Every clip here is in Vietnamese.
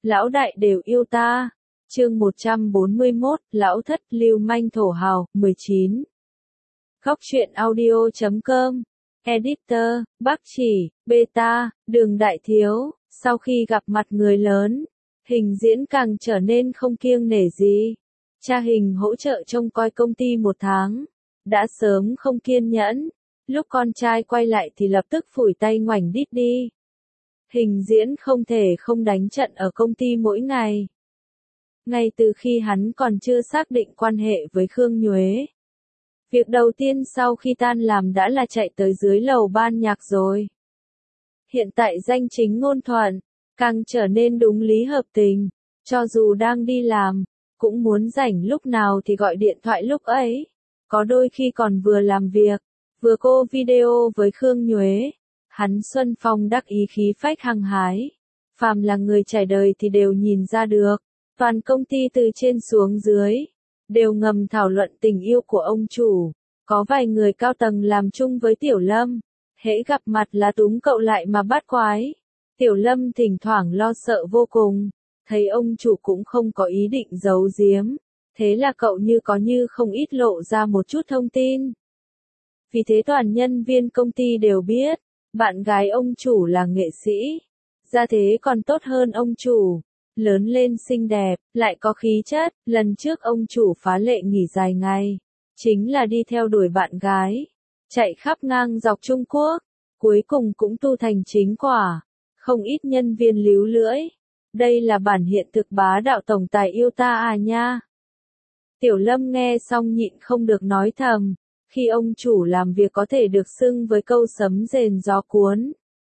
lão đại đều yêu ta. Chương 141, lão thất lưu manh thổ hào, 19. Góc truyện audio.com. Editor, Bắc Chỉ, Beta, Đường Đại Thiếu. Sau khi gặp mặt người lớn, Hình Diễn càng trở nên không kiêng nể gì. Cha Hình hỗ trợ trông coi công ty 1 tháng, đã sớm không kiên nhẫn. Lúc con trai quay lại thì lập tức phủi tay ngoảnh đít đi. Hình Diễn không thể không đánh trận ở công ty mỗi ngày. Ngay từ khi hắn còn chưa xác định quan hệ với Khương Nhuế, việc đầu tiên sau khi tan làm đã là chạy tới dưới lầu ban nhạc rồi. Hiện tại danh chính ngôn thuận, càng trở nên đúng lý hợp tình, cho dù đang đi làm, cũng muốn rảnh lúc nào thì gọi điện thoại lúc ấy. Có đôi khi còn vừa làm việc, vừa cô video với Khương Nhuế. Hắn xuân phong đắc ý khí phách hăng hái. Phàm là người trải đời thì đều nhìn ra được. Toàn công ty từ trên xuống dưới, đều ngầm thảo luận tình yêu của ông chủ. Có vài người cao tầng làm chung với Tiểu Lâm, hễ gặp mặt là túm cậu lại mà bắt quái. Tiểu Lâm thỉnh thoảng lo sợ vô cùng, thấy ông chủ cũng không có ý định giấu giếm, thế là cậu như có như không ít lộ ra một chút thông tin. Vì thế toàn nhân viên công ty đều biết, bạn gái ông chủ là nghệ sĩ, ra thế còn tốt hơn ông chủ. Lớn lên xinh đẹp, lại có khí chất. Lần trước ông chủ phá lệ nghỉ dài ngày, chính là đi theo đuổi bạn gái, chạy khắp ngang dọc Trung Quốc, cuối cùng cũng tu thành chính quả. Không ít nhân viên líu lưỡi, đây là bản hiện thực bá đạo tổng tài yêu ta à nha. Tiểu Lâm nghe xong nhịn không được nói thầm, khi ông chủ làm việc có thể được xưng với câu sấm rền gió cuốn.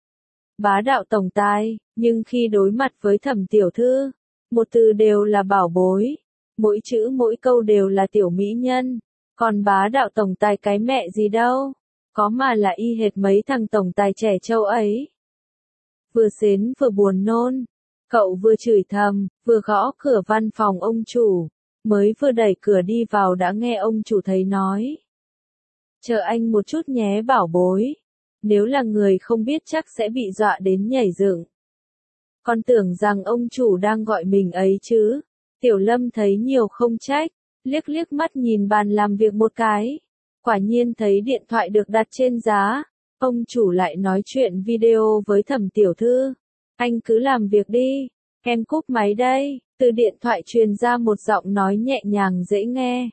Bá đạo tổng tài, nhưng khi đối mặt với Thẩm tiểu thư, một từ đều là bảo bối, mỗi chữ mỗi câu đều là tiểu mỹ nhân, còn bá đạo tổng tài cái mẹ gì đâu, có mà là y hệt mấy thằng tổng tài trẻ trâu ấy. Vừa xến vừa buồn nôn, cậu vừa chửi thầm, vừa gõ cửa văn phòng ông chủ, mới vừa đẩy cửa đi vào đã nghe ông chủ thấy nói. Chờ anh một chút nhé bảo bối. Nếu là người không biết chắc sẽ bị dọa đến nhảy dựng. Con tưởng rằng ông chủ đang gọi mình ấy chứ. Tiểu Lâm thấy nhiều không trách, liếc liếc mắt nhìn bàn làm việc một cái. Quả nhiên thấy điện thoại được đặt trên giá. Ông chủ lại nói chuyện video với Thẩm tiểu thư. Anh cứ làm việc đi, em cúp máy đây. Từ điện thoại truyền ra một giọng nói nhẹ nhàng dễ nghe.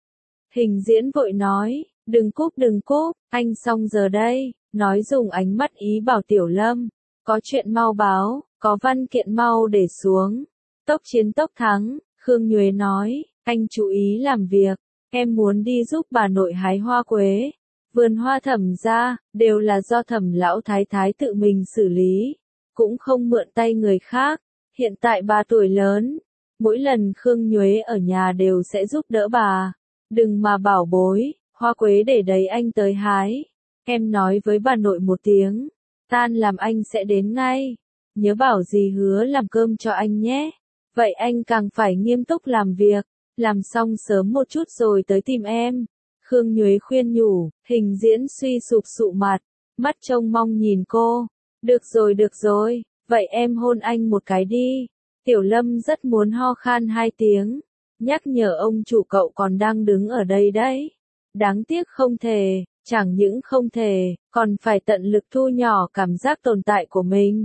Hình Diễn vội nói, đừng cúp, anh xong giờ đây. Nói dùng ánh mắt ý bảo Tiểu Lâm, có chuyện mau báo, có văn kiện mau để xuống. Tốc chiến tốc thắng, Khương Nhuế nói, anh chú ý làm việc, em muốn đi giúp bà nội hái hoa quế. Vườn hoa Thẩm gia, đều là do Thẩm lão thái thái tự mình xử lý, cũng không mượn tay người khác. Hiện tại bà tuổi lớn, mỗi lần Khương Nhuế ở nhà đều sẽ giúp đỡ bà. Đừng mà bảo bối, hoa quế để đấy anh tới hái. Em nói với bà nội một tiếng, tan làm anh sẽ đến ngay. Nhớ bảo dì hứa làm cơm cho anh nhé. Vậy anh càng phải nghiêm túc làm việc, làm xong sớm một chút rồi tới tìm em. Khương Nhuế khuyên nhủ, Hình Diễn suy sụp sụ mặt, mắt trông mong nhìn cô. Được rồi, vậy em hôn anh một cái đi. Tiểu Lâm rất muốn ho khan 2 tiếng, nhắc nhở ông chủ cậu còn đang đứng ở đây đấy. Đáng tiếc không thể. Chẳng những không thể, còn phải tận lực thu nhỏ cảm giác tồn tại của mình.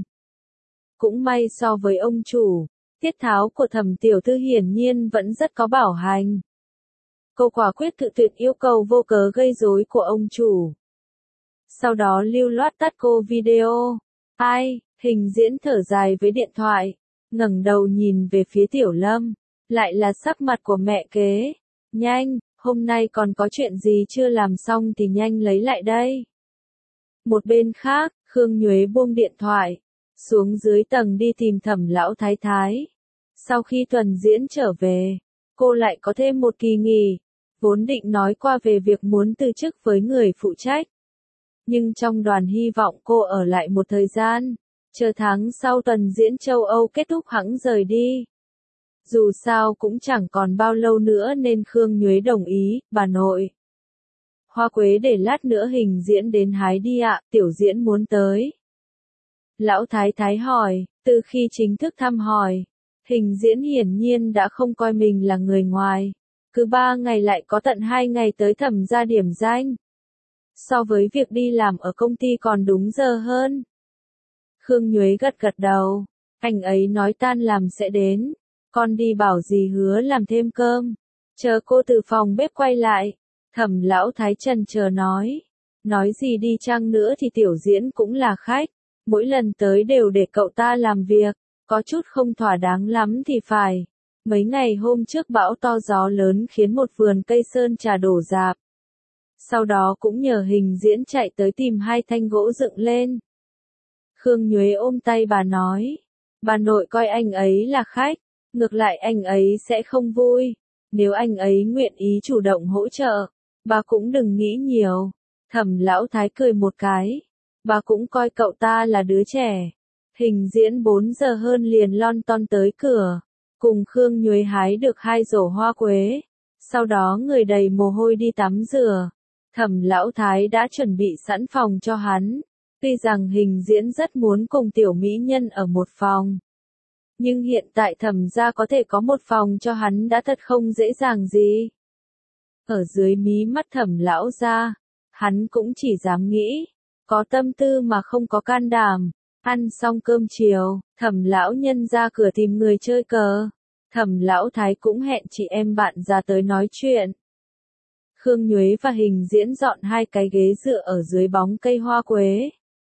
Cũng may so với ông chủ, tiết tháo của Thẩm tiểu thư hiển nhiên vẫn rất có bảo hành. Cô quả quyết cự tuyệt yêu cầu vô cớ gây rối của ông chủ. Sau đó lưu loát tắt cô video. Ai, Hình Diễn thở dài với điện thoại, ngẩng đầu nhìn về phía Tiểu Lâm, lại là sắc mặt của mẹ kế. Nhanh! Hôm nay còn có chuyện gì chưa làm xong thì nhanh lấy lại đây. Một bên khác, Khương Nhuế buông điện thoại, xuống dưới tầng đi tìm Thẩm lão thái thái. Sau khi tuần diễn trở về, cô lại có thêm một kỳ nghỉ, vốn định nói qua về việc muốn từ chức với người phụ trách. Nhưng trong đoàn hy vọng cô ở lại một thời gian, chờ tháng sau tuần diễn châu Âu kết thúc hẵng rời đi. Dù sao cũng chẳng còn bao lâu nữa nên Khương Nhuế đồng ý, bà nội. Hoa quế để lát nữa Hình Diễn đến hái đi ạ, Tiểu Diễn muốn tới. Lão thái thái hỏi, từ khi chính thức thăm hỏi, Hình diễn hiển nhiên đã không coi mình là người ngoài. Cứ 3 ngày lại có tận 2 ngày tới Thẩm gia điểm danh. So với việc đi làm ở công ty còn đúng giờ hơn. Khương Nhuế gật gật đầu. Anh ấy nói tan làm sẽ đến. Con đi bảo dì Hứa làm thêm cơm. Chờ cô từ phòng bếp quay lại. Thẩm lão thái trần chờ nói. Nói gì đi chăng nữa thì tiểu diễn cũng là khách. Mỗi lần tới đều để cậu ta làm việc. Có chút không thỏa đáng lắm thì phải. Mấy ngày hôm trước bão to gió lớn khiến một vườn cây sơn trà đổ rạp. Sau đó cũng nhờ hình diễn chạy tới tìm 2 thanh gỗ dựng lên. Khương Nhuế ôm tay bà nói. Bà nội coi anh ấy là khách. Ngược lại anh ấy sẽ không vui. Nếu anh ấy nguyện ý chủ động hỗ trợ, bà cũng đừng nghĩ nhiều. Thẩm lão thái cười một cái. Bà cũng coi cậu ta là đứa trẻ. Hình diễn 4 giờ hơn liền lon ton tới cửa. Cùng Khương Nhuế hái được 2 rổ hoa quế. Sau đó người đầy mồ hôi đi tắm rửa. Thẩm lão thái đã chuẩn bị sẵn phòng cho hắn. Tuy rằng hình diễn rất muốn cùng tiểu mỹ nhân ở một phòng. Nhưng hiện tại Thẩm gia có thể có một phòng cho hắn đã thật không dễ dàng gì. Ở dưới mí mắt Thẩm lão gia, hắn cũng chỉ dám nghĩ. Có tâm tư mà không có can đảm. Ăn xong cơm chiều, Thẩm lão nhân ra cửa tìm người chơi cờ. Thẩm lão thái cũng hẹn chị em bạn ra tới nói chuyện. Khương Nhuế và hình diễn dọn 2 cái ghế dựa ở dưới bóng cây hoa quế.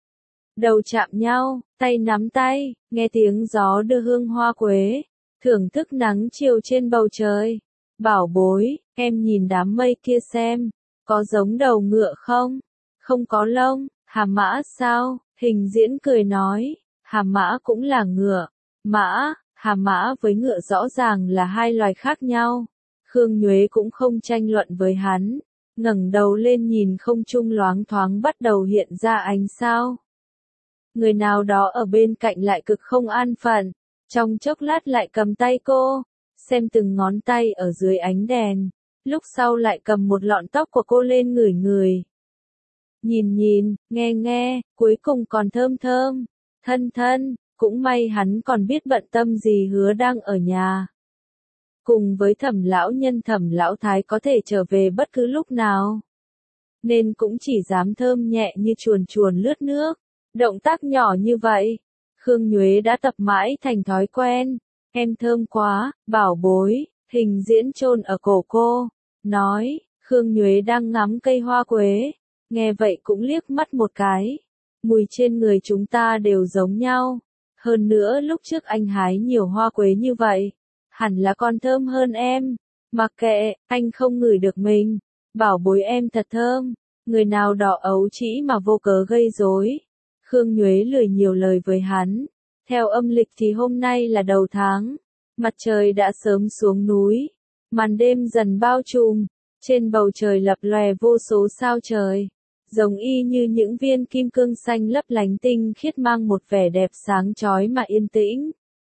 Đầu chạm nhau, tay nắm tay, nghe tiếng gió đưa hương hoa quế, thưởng thức nắng chiều trên bầu trời. Bảo bối, em nhìn đám mây kia xem, có giống đầu ngựa không? Không có lông, hà mã sao? Hình diễn cười nói, hà mã cũng là ngựa. Mã, hà mã với ngựa rõ ràng là 2 loài khác nhau. Khương Nhuế cũng không tranh luận với hắn, ngẩng đầu lên nhìn không trung loáng thoáng bắt đầu hiện ra ánh sao. Người nào đó ở bên cạnh lại cực không an phận, trong chốc lát lại cầm tay cô, xem từng ngón tay ở dưới ánh đèn, lúc sau lại cầm một lọn tóc của cô lên ngửi ngửi. Nhìn nhìn, nghe nghe, cuối cùng còn thơm thơm, thân thân, cũng may hắn còn biết bận tâm gì Hứa đang ở nhà. Cùng với Thẩm lão nhân Thẩm lão thái có thể trở về bất cứ lúc nào. Nên cũng chỉ dám thơm nhẹ như chuồn chuồn lướt nước. Động tác nhỏ như vậy, Khương Nhuế đã tập mãi thành thói quen. Em thơm quá, bảo bối, hình diễn chôn ở cổ cô. Nói, Khương Nhuế đang ngắm cây hoa quế. Nghe vậy cũng liếc mắt một cái. Mùi trên người chúng ta đều giống nhau. Hơn nữa lúc trước anh hái nhiều hoa quế như vậy. Hẳn là còn thơm hơn em. Mặc kệ, anh không ngửi được mình. Bảo bối em thật thơm. Người nào đỏ ấu trĩ mà vô cớ gây rối. Khương Nhuế lười nhiều lời với hắn. Theo âm lịch thì hôm nay là đầu tháng. Mặt trời đã sớm xuống núi. Màn đêm dần bao trùm. Trên bầu trời lập lòe vô số sao trời. Giống y như những viên kim cương xanh lấp lánh tinh khiết mang một vẻ đẹp sáng chói mà yên tĩnh.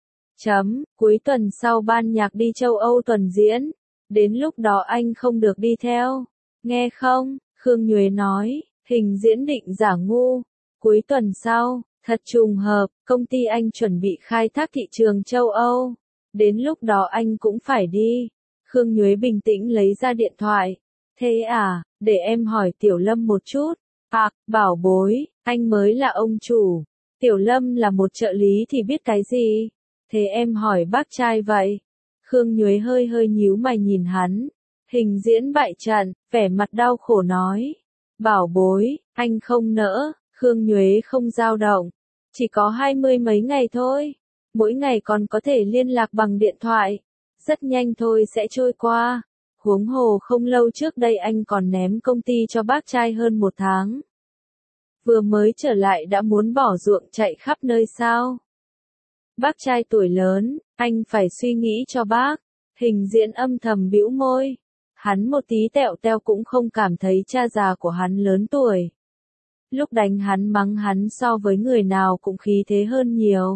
Cuối tuần sau ban nhạc đi châu Âu tuần diễn. Đến lúc đó anh không được đi theo. Nghe không? Khương Nhuế nói. Hình diễn định giả ngu. Cuối tuần sau, thật trùng hợp, công ty anh chuẩn bị khai thác thị trường châu Âu. Đến lúc đó anh cũng phải đi. Khương Nhuế bình tĩnh lấy ra điện thoại. Thế à, để em hỏi Tiểu Lâm một chút. À, bảo bối, anh mới là ông chủ. Tiểu Lâm là một trợ lý thì biết cái gì? Thế em hỏi bác trai vậy. Khương Nhuế hơi hơi nhíu mày nhìn hắn. Hình diễn bại trận, vẻ mặt đau khổ nói. Bảo bối, anh không nỡ. Khương Nhuế không dao động. Chỉ có 20 mấy ngày thôi. Mỗi ngày còn có thể liên lạc bằng điện thoại. Rất nhanh thôi sẽ trôi qua. Huống hồ không lâu trước đây anh còn ném công ty cho bác trai hơn 1 tháng. Vừa mới trở lại đã muốn bỏ ruộng chạy khắp nơi sao. Bác trai tuổi lớn, anh phải suy nghĩ cho bác. Hình diễn âm thầm bĩu môi. Hắn một tí tẹo teo cũng không cảm thấy cha già của hắn lớn tuổi. Lúc đánh hắn mắng hắn so với người nào cũng khí thế hơn nhiều.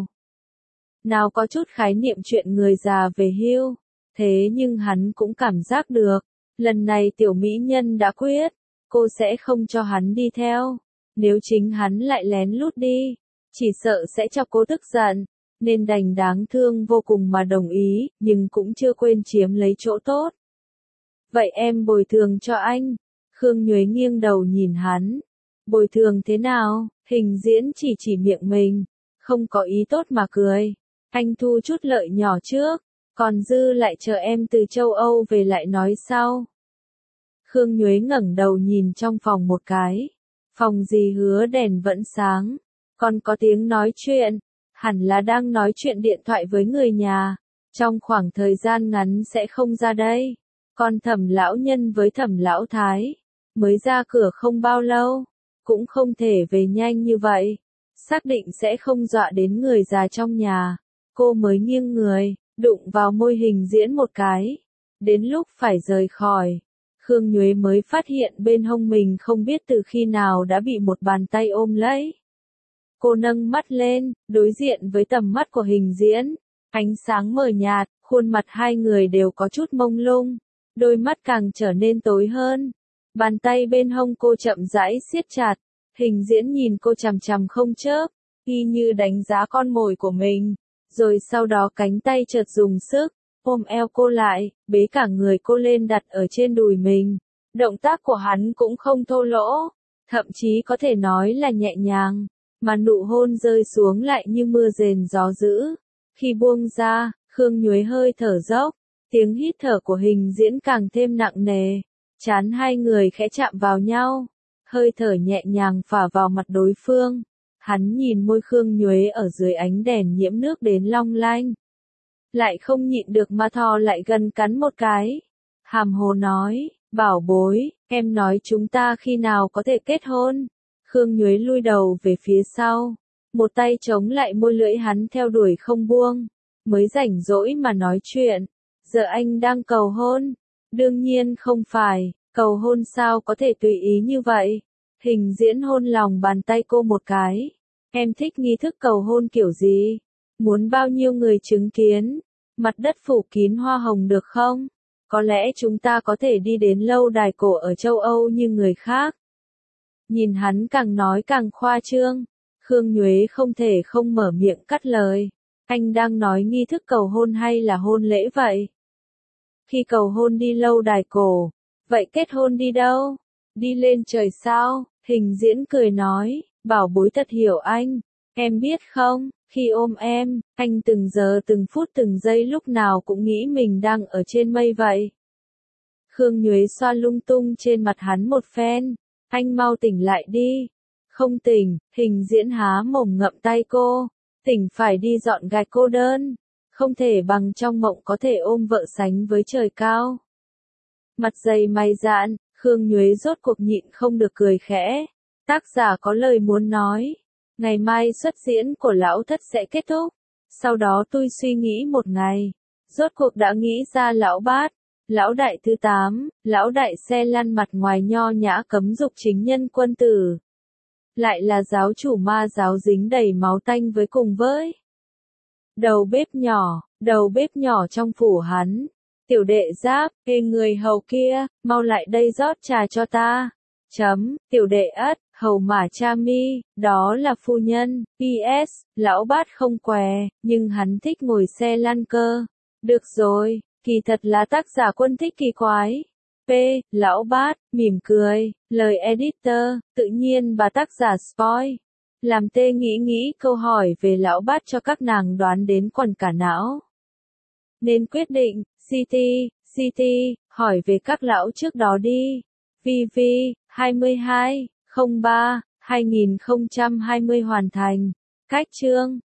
Nào có chút khái niệm chuyện người già về hưu. Thế nhưng hắn cũng cảm giác được. Lần này tiểu mỹ nhân đã quyết. Cô sẽ không cho hắn đi theo. Nếu chính hắn lại lén lút đi. Chỉ sợ sẽ cho cô tức giận. nên đành đáng thương vô cùng mà đồng ý, nhưng cũng chưa quên chiếm lấy chỗ tốt. Vậy em bồi thường cho anh. Khương Nhuế nghiêng đầu nhìn hắn. Bồi thường thế nào? Hình diễn chỉ miệng mình, không có ý tốt mà cười. Anh thu chút lợi nhỏ trước, còn dư lại chờ em từ châu Âu về lại nói sau. Khương Nhuế ngẩng đầu nhìn trong phòng một cái. Phòng dì Hứa đèn vẫn sáng, còn có tiếng nói chuyện, hẳn là đang nói chuyện điện thoại với người nhà. Trong khoảng thời gian ngắn sẽ không ra đây. Còn Thẩm lão nhân với Thẩm lão thái, mới ra cửa không bao lâu, cũng không thể về nhanh như vậy. Xác định sẽ không dọa đến người già trong nhà. Cô mới nghiêng người, đụng vào môi Hình diễn một cái. Đến lúc phải rời khỏi, Khương Nhuế mới phát hiện bên hông mình không biết từ khi nào đã bị một bàn tay ôm lấy. Cô nâng mắt lên, đối diện với tầm mắt của Hình diễn. Ánh sáng mờ nhạt, khuôn mặt hai người đều có chút mông lung. Đôi mắt càng trở nên tối hơn. Bàn tay bên hông cô chậm rãi siết chặt. Hình diễn nhìn cô chằm chằm không chớp, y như đánh giá con mồi của mình. Rồi sau đó cánh tay chợt dùng sức, ôm eo cô lại, bế cả người cô lên đặt ở trên đùi mình. Động tác của hắn cũng không thô lỗ, thậm chí có thể nói là nhẹ nhàng, mà nụ hôn rơi xuống lại như mưa rền gió dữ. Khi buông ra, Khương Nhuế hơi thở dốc, tiếng hít thở của Hình diễn càng thêm nặng nề. Trán hai người khẽ chạm vào nhau, hơi thở nhẹ nhàng phả vào mặt đối phương. Hắn nhìn môi Khương Nhuế ở dưới ánh đèn nhiễm nước đến long lanh. Lại không nhịn được mà thò lại gần cắn một cái. Hàm hồ nói, bảo bối, em nói chúng ta khi nào có thể kết hôn. Khương Nhuế lui đầu về phía sau, một tay chống lại môi lưỡi hắn theo đuổi không buông. Mới rảnh rỗi mà nói chuyện, giờ anh đang cầu hôn. Đương nhiên không phải, cầu hôn sao có thể tùy ý như vậy. Hình diễn hôn lòng bàn tay cô một cái. Em thích nghi thức cầu hôn kiểu gì? Muốn bao nhiêu người chứng kiến? Mặt đất phủ kín hoa hồng được không? Có lẽ chúng ta có thể đi đến lâu đài cổ ở châu Âu như người khác. Nhìn hắn càng nói càng khoa trương. Khương Nhuế không thể không mở miệng cắt lời. Anh đang nói nghi thức cầu hôn hay là hôn lễ vậy? Khi cầu hôn đi lâu đài cổ, vậy kết hôn đi đâu? Đi lên trời sao? Hình diễn cười nói, bảo bối thật hiểu anh. Em biết không, khi ôm em, anh từng giờ từng phút từng giây lúc nào cũng nghĩ mình đang ở trên mây vậy. Khương Nhuế xoa lung tung trên mặt hắn một phen. Anh mau tỉnh lại đi. Không tỉnh, Hình diễn há mồm ngậm tay cô. Tỉnh phải đi dọn gạch cô đơn. Không thể bằng trong mộng có thể ôm vợ sánh với trời cao. Mặt dày mày dạn, Khương Nhuế rốt cuộc nhịn không được cười khẽ. Tác giả có lời muốn nói. Ngày mai xuất diễn của Lão Thất sẽ kết thúc. Sau đó tôi suy nghĩ một ngày. Rốt cuộc đã nghĩ ra Lão Bát, Lão Đại thứ 8, Lão Đại xe lăn mặt ngoài nho nhã cấm dục chính nhân quân tử. Lại là giáo chủ ma giáo dính đầy máu tanh với cùng với đầu bếp nhỏ trong phủ hắn. Tiểu đệ Giáp, ê người hầu kia, mau lại đây rót trà cho ta. Tiểu đệ Ất, hầu mả cha mi, đó là phu nhân. PS, Lão Bát không què, nhưng hắn thích ngồi xe lăn cơ. Được rồi, kỳ thật là tác giả Quân thích kỳ quái. P, Lão Bát, mỉm cười, lời editor, tự nhiên bà tác giả spoil. Làm tê nghĩ câu hỏi về Lão Bát cho các nàng đoán đến quằn cả não. Nên quyết định, CT, hỏi về các lão trước đó đi. VV, 22, 03, 2020 hoàn thành. Cách chương